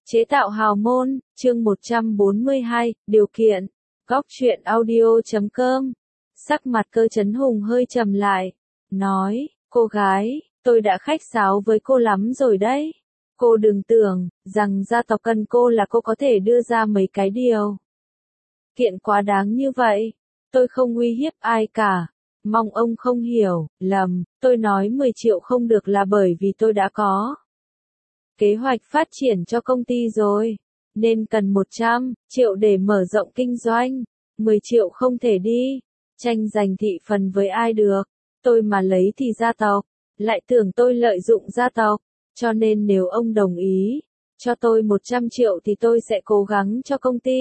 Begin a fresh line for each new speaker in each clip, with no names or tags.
Chế tạo hào môn, chương 142, điều kiện. Góc truyện audio.com. Sắc mặt Cơ Chấn Hùng hơi trầm lại, nói, cô gái, tôi đã khách sáo với cô lắm rồi đấy. Cô đừng tưởng rằng gia tộc cần cô là cô có thể đưa ra mấy cái điều kiện quá đáng như vậy. Tôi không uy hiếp ai cả. Mong ông không hiểu lầm, tôi nói 10 triệu không được là bởi vì tôi đã có kế hoạch phát triển cho công ty rồi, nên cần 100 triệu để mở rộng kinh doanh. 10 triệu không thể đi tranh giành thị phần với ai được. Tôi mà lấy thì gia tộc lại tưởng tôi lợi dụng gia tộc, cho nên nếu ông đồng ý cho tôi 100 triệu thì tôi sẽ cố gắng cho công ty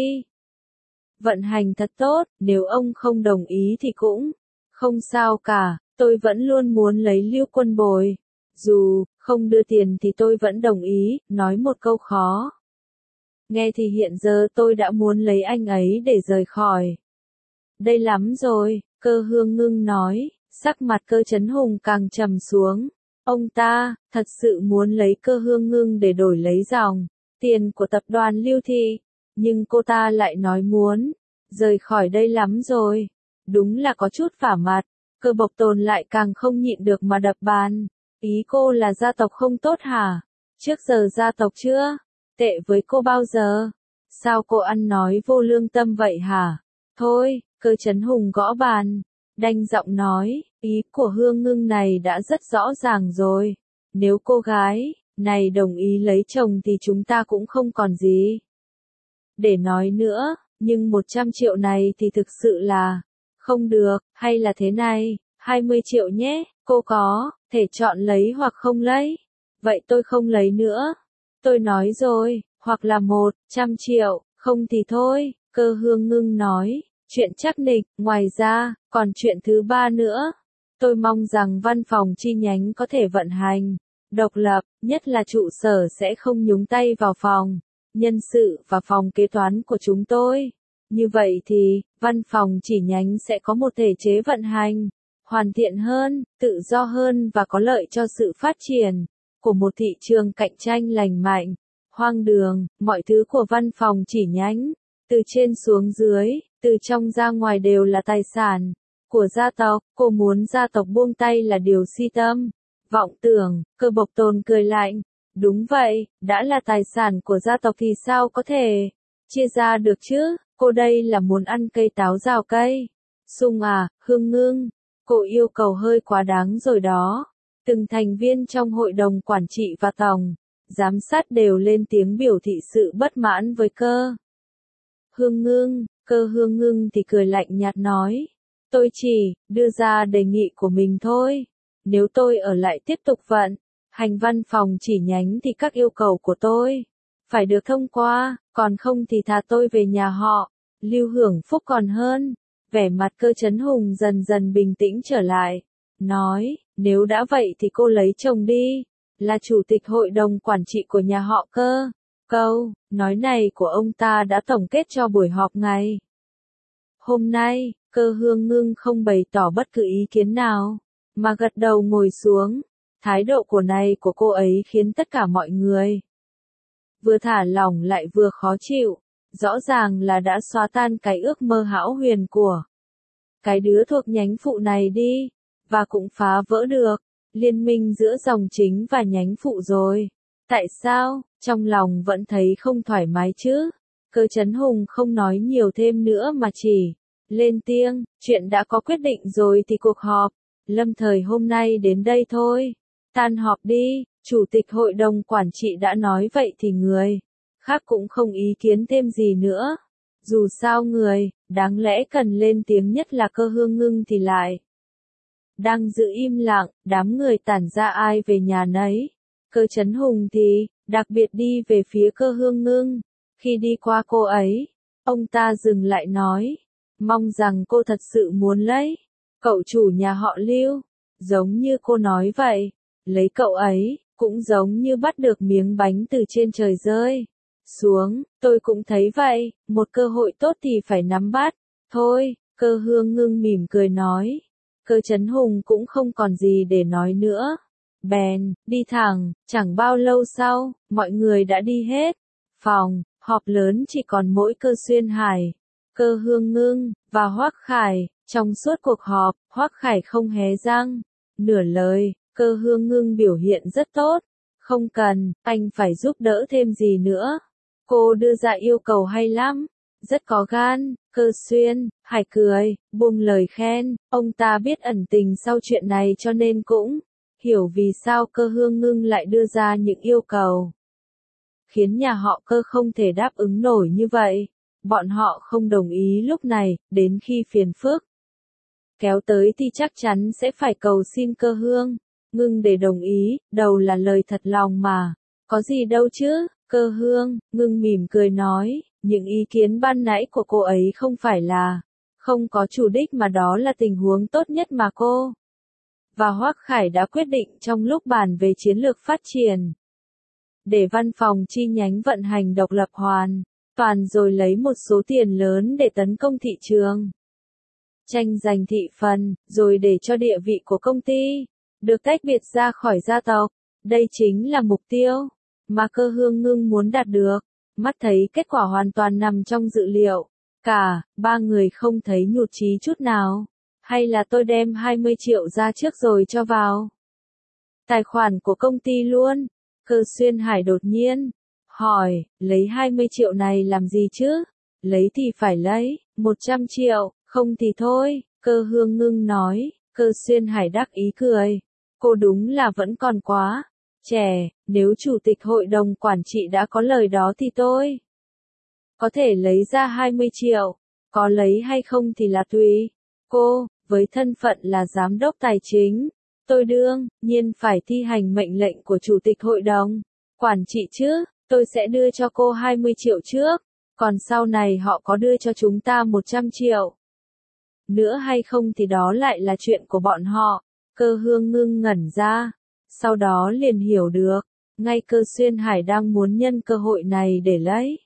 vận hành thật tốt. Nếu ông không đồng ý thì cũng không sao cả, tôi vẫn luôn muốn lấy Lưu Quân Bồi. Dù không đưa tiền thì tôi vẫn đồng ý. Nói một câu khó nghe thì hiện giờ tôi đã muốn lấy anh ấy để rời khỏi đây lắm rồi. Cơ Hương Ngưng nói. Sắc mặt Cơ Chấn Hùng càng trầm xuống. Ông ta thật sự muốn lấy Cơ Hương Ngưng để đổi lấy dòng tiền của tập đoàn Lưu Thị, nhưng cô ta lại nói muốn rời khỏi đây lắm rồi. Đúng là có chút vả mặt. Cơ Bộc Tồn lại càng không nhịn được mà đập bàn. Ý cô là gia tộc không tốt hả? Trước giờ gia tộc chưa tệ với cô bao giờ? Sao cô ăn nói vô lương tâm vậy hả? Thôi, Cơ Chấn Hùng gõ bàn, đanh giọng nói, ý của Hương Ngưng này đã rất rõ ràng rồi. Nếu cô gái này đồng ý lấy chồng thì chúng ta cũng không còn gì để nói nữa, nhưng 100 triệu này thì thực sự là không được. Hay là thế này, 20 triệu nhé, cô có thể chọn lấy hoặc không lấy. Vậy tôi không lấy nữa. Tôi nói rồi, hoặc là 100 triệu, không thì thôi. Cơ Hương Ngưng nói, chuyện chắc nịch. Ngoài ra, còn chuyện thứ ba nữa. Tôi mong rằng văn phòng chi nhánh có thể vận hành độc lập, nhất là trụ sở sẽ không nhúng tay vào phòng nhân sự và phòng kế toán của chúng tôi. Như vậy thì, văn phòng chi nhánh sẽ có một thể chế vận hành hoàn thiện hơn, tự do hơn và có lợi cho sự phát triển của một thị trường cạnh tranh lành mạnh. Hoang đường, mọi thứ của văn phòng chi nhánh, từ trên xuống dưới, từ trong ra ngoài đều là tài sản của gia tộc. Cô muốn gia tộc buông tay là điều si tâm vọng tưởng. Cơ Bộc Tồn cười lạnh. Đúng vậy, đã là tài sản của gia tộc thì sao có thể chia ra được chứ? Cô đây là muốn ăn cây táo rào cây sung à? Hương Ngưng, cô yêu cầu hơi quá đáng rồi đó. Từng thành viên trong hội đồng quản trị và tổng giám sát đều lên tiếng biểu thị sự bất mãn với Cơ Hương Ngưng. Cơ Hương Ngưng thì cười lạnh nhạt nói, tôi chỉ đưa ra đề nghị của mình thôi. Nếu tôi ở lại tiếp tục vận hành văn phòng chi nhánh thì các yêu cầu của tôi phải được thông qua, còn không thì thà tôi về nhà họ Lưu hưởng phúc còn hơn. Vẻ mặt Cơ Chấn Hùng dần dần bình tĩnh trở lại, nói, nếu đã vậy thì cô lấy chồng đi, là chủ tịch hội đồng quản trị của nhà họ Cơ. Câu nói này của ông ta đã tổng kết cho buổi họp ngày hôm nay. Cơ Hương Ngưng không bày tỏ bất cứ ý kiến nào, mà gật đầu ngồi xuống. Thái độ của cô ấy khiến tất cả mọi người vừa thả lỏng lại vừa khó chịu. Rõ ràng là đã xóa tan cái ước mơ hão huyền của cái đứa thuộc nhánh phụ này đi, và cũng phá vỡ được liên minh giữa dòng chính và nhánh phụ rồi. Tại sao, trong lòng vẫn thấy không thoải mái chứ? Cơ Chấn Hùng không nói nhiều thêm nữa mà chỉ lên tiếng, chuyện đã có quyết định rồi thì cuộc họp lâm thời hôm nay đến đây thôi. Tan họp đi, chủ tịch hội đồng quản trị đã nói vậy thì người khác cũng không ý kiến thêm gì nữa. Dù sao người đáng lẽ cần lên tiếng nhất là Cơ Hương Ngưng thì lại đang giữ im lặng. Đám người tản ra ai về nhà nấy. Cơ Chấn Hùng thì đặc biệt đi về phía Cơ Hương Ngưng. Khi đi qua cô ấy, ông ta dừng lại nói, mong rằng cô thật sự muốn lấy cậu chủ nhà họ Lưu, giống như cô nói vậy. Lấy cậu ấy cũng giống như bắt được miếng bánh từ trên trời rơi xuống. Tôi cũng thấy vậy, một cơ hội tốt thì phải nắm bắt. Thôi, Cơ Hương Ngưng mỉm cười nói. Cơ Chấn Hùng cũng không còn gì để nói nữa. Bèn đi thẳng. Chẳng bao lâu sau, mọi người đã đi hết. phòng, họp lớn chỉ còn mỗi Cơ Xuyên Hải, Cơ Hương Ngưng, và Hoắc Khải. Trong suốt cuộc họp, Hoắc Khải không hé răng, nửa lời. Cơ Hương Ngưng biểu hiện rất tốt. Không cần, anh phải giúp đỡ thêm gì nữa. Cô đưa ra yêu cầu hay lắm. Rất có gan. Cơ Xuyên Hải cười, buông lời khen. Ông ta biết ẩn tình sau chuyện này cho nên cũng hiểu vì sao Cơ Hương Ngưng lại đưa ra những yêu cầu khiến nhà họ Cơ không thể đáp ứng nổi như vậy. Bọn họ không đồng ý lúc này, đến khi phiền phức kéo tới thì chắc chắn sẽ phải cầu xin Cơ Hương Ngưng để đồng ý, đầu là lời thật lòng mà. Có gì đâu chứ. Cơ Hương Ngưng mỉm cười nói, những ý kiến ban nãy của cô ấy không phải là không có chủ đích mà đó là tình huống tốt nhất mà cô và Hoắc Khải đã quyết định trong lúc bàn về chiến lược phát triển. Để văn phòng chi nhánh vận hành độc lập hoàn toàn rồi lấy một số tiền lớn để tấn công thị trường, tranh giành thị phần, rồi để cho địa vị của công ty được tách biệt ra khỏi gia tộc. Đây chính là mục tiêu mà Cơ Hương Ngưng muốn đạt được. Mắt thấy kết quả hoàn toàn nằm trong dự liệu. Cả ba người không thấy nhụt chí chút nào. Hay là tôi đem 20 triệu ra trước rồi cho vào tài khoản của công ty luôn? Cơ Xuyên Hải đột nhiên hỏi, lấy 20 triệu này làm gì chứ? Lấy thì phải lấy 100 triệu, không thì thôi. Cơ Hương Ngưng nói. Cơ Xuyên Hải đắc ý cười. Cô đúng là vẫn còn quá trẻ, nếu chủ tịch hội đồng quản trị đã có lời đó thì tôi có thể lấy ra 20 triệu, có lấy hay không thì là tùy cô. Với thân phận là giám đốc tài chính, tôi đương nhiên phải thi hành mệnh lệnh của chủ tịch hội đồng quản trị chứ. Tôi sẽ đưa cho cô 20 triệu trước, còn sau này họ có đưa cho chúng ta 100 triệu nữa hay không thì đó lại là chuyện của bọn họ. Cơ Hương Ngưng ngẩn ra, sau đó liền hiểu được, ngay Cơ Xuyên Hải đang muốn nhân cơ hội này để lấy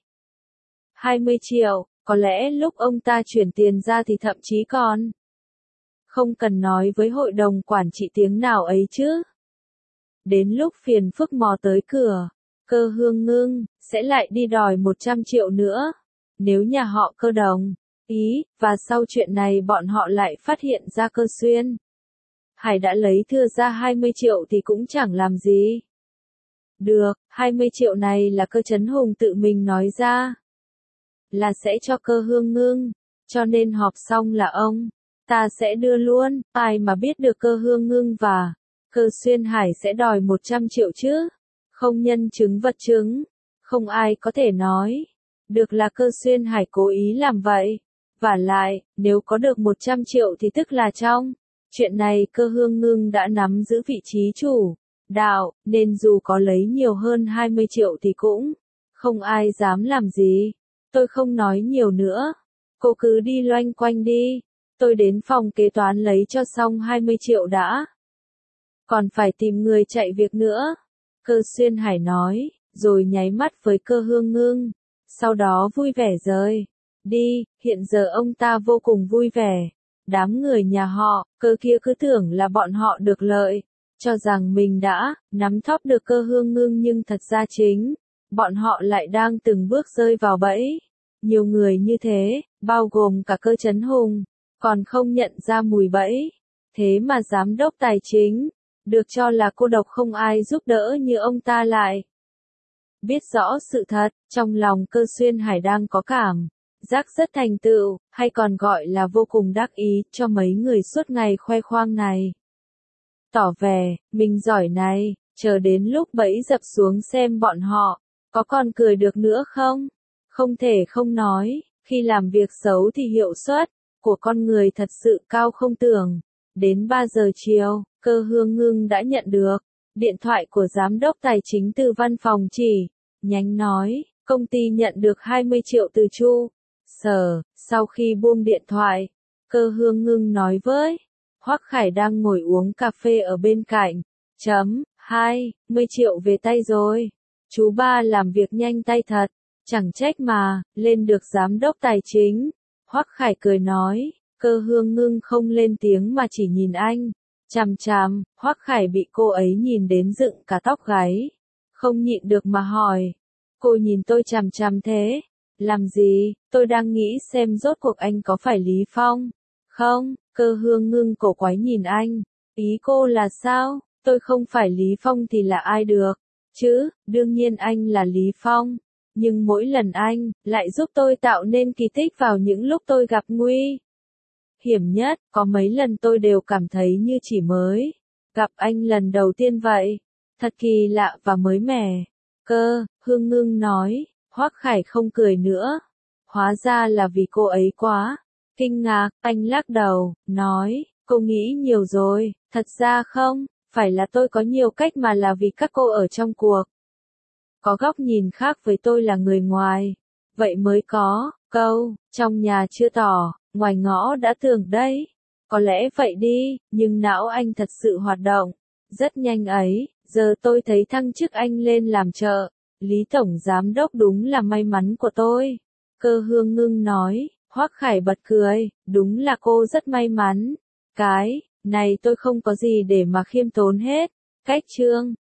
20 triệu, có lẽ lúc ông ta chuyển tiền ra thì thậm chí còn không cần nói với hội đồng quản trị tiếng nào ấy chứ. Đến lúc phiền phức mò tới cửa, Cơ Hương Ngưng sẽ lại đi đòi 100 triệu nữa. Nếu nhà họ Cơ đồng ý, và sau chuyện này bọn họ lại phát hiện ra Cơ Xuyên Hải đã lấy thừa ra 20 triệu thì cũng chẳng làm gì được. 20 triệu này là Cơ Chấn Hùng tự mình nói ra là sẽ cho Cơ Hương Ngưng, cho nên họp xong là ông ta sẽ đưa luôn. Ai mà biết được Cơ Hương Ngưng và Cơ Xuyên Hải sẽ đòi 100 triệu chứ? Không nhân chứng vật chứng, không ai có thể nói được là Cơ Xuyên Hải cố ý làm vậy. Vả lại, nếu có được 100 triệu thì tức là trong chuyện này Cơ Hương Ngưng đã nắm giữ vị trí chủ đạo, nên dù có lấy nhiều hơn 20 triệu thì cũng không ai dám làm gì. Tôi không nói nhiều nữa. Cô cứ đi loanh quanh đi. Tôi đến phòng kế toán lấy cho xong 20 triệu đã. Còn phải tìm người chạy việc nữa. Cơ Xuyên Hải nói, rồi nháy mắt với Cơ Hương Ngưng. Sau đó vui vẻ rời đi. Hiện giờ ông ta vô cùng vui vẻ. Đám người nhà họ Cơ kia cứ tưởng là bọn họ được lợi, cho rằng mình đã nắm thóp được Cơ Hương Ngưng, nhưng thật ra chính bọn họ lại đang từng bước rơi vào bẫy. Nhiều người như thế, bao gồm cả Cơ Chấn Hùng, còn không nhận ra mùi bẫy. Thế mà giám đốc tài chính, được cho là cô độc không ai giúp đỡ như ông ta lại biết rõ sự thật. Trong lòng Cơ Xuyên Hải đang có cảm giác rất thành tựu, hay còn gọi là vô cùng đắc ý cho mấy người suốt ngày khoe khoang này. Tỏ vẻ, mình giỏi này, chờ đến lúc bẫy dập xuống xem bọn họ có còn cười được nữa không? Không thể không nói, khi làm việc xấu thì hiệu suất của con người thật sự cao không tưởng. Đến 3 giờ chiều, Cơ Hương Ngưng đã nhận được điện thoại của giám đốc tài chính từ văn phòng chi nhánh nói, công ty nhận được 20 triệu từ Chu Sở. Sau khi buông điện thoại, Cơ Hương Ngưng nói với Hoắc Khải đang ngồi uống cà phê ở bên cạnh, 20 triệu về tay rồi. Chú ba làm việc nhanh tay thật, chẳng trách mà lên được giám đốc tài chính. Hoắc Khải cười nói. Cơ Hương Ngưng không lên tiếng mà chỉ nhìn anh chằm chằm. Hoắc Khải bị cô ấy nhìn đến dựng cả tóc gáy, không nhịn được mà hỏi, Cô nhìn tôi chằm chằm thế. Làm gì? Tôi đang nghĩ xem rốt cuộc anh có phải Lý Phong. Không, Cơ Hương ngưng cổ quái nhìn anh. Ý cô là sao? Tôi không phải Lý Phong thì là ai được? Chứ, đương nhiên anh là Lý Phong. Nhưng mỗi lần anh lại giúp tôi tạo nên kỳ tích vào những lúc tôi gặp nguy hiểm nhất, có mấy lần tôi đều cảm thấy như chỉ mới gặp anh lần đầu tiên vậy. Thật kỳ lạ và mới mẻ. Cơ Hương ngưng nói, Hoắc Khải không cười nữa. Hóa ra là vì cô ấy quá kinh ngạc, anh lắc đầu, nói, cô nghĩ nhiều rồi, thật ra không, phải là tôi có nhiều cách mà là vì các cô ở trong cuộc. Có góc nhìn khác với tôi là người ngoài. Vậy mới có, câu, trong nhà chưa tỏ, ngoài ngõ đã tường đấy. Có lẽ vậy đi, nhưng não anh thật sự hoạt động. Rất nhanh ấy, giờ tôi thấy thăng chức anh lên làm trợ. Lý Tổng Giám Đốc đúng là may mắn của tôi. Cơ Hương ngưng nói, Hoắc Khải bật cười, đúng là cô rất may mắn. Cái này tôi không có gì để mà khiêm tốn hết. Cách chương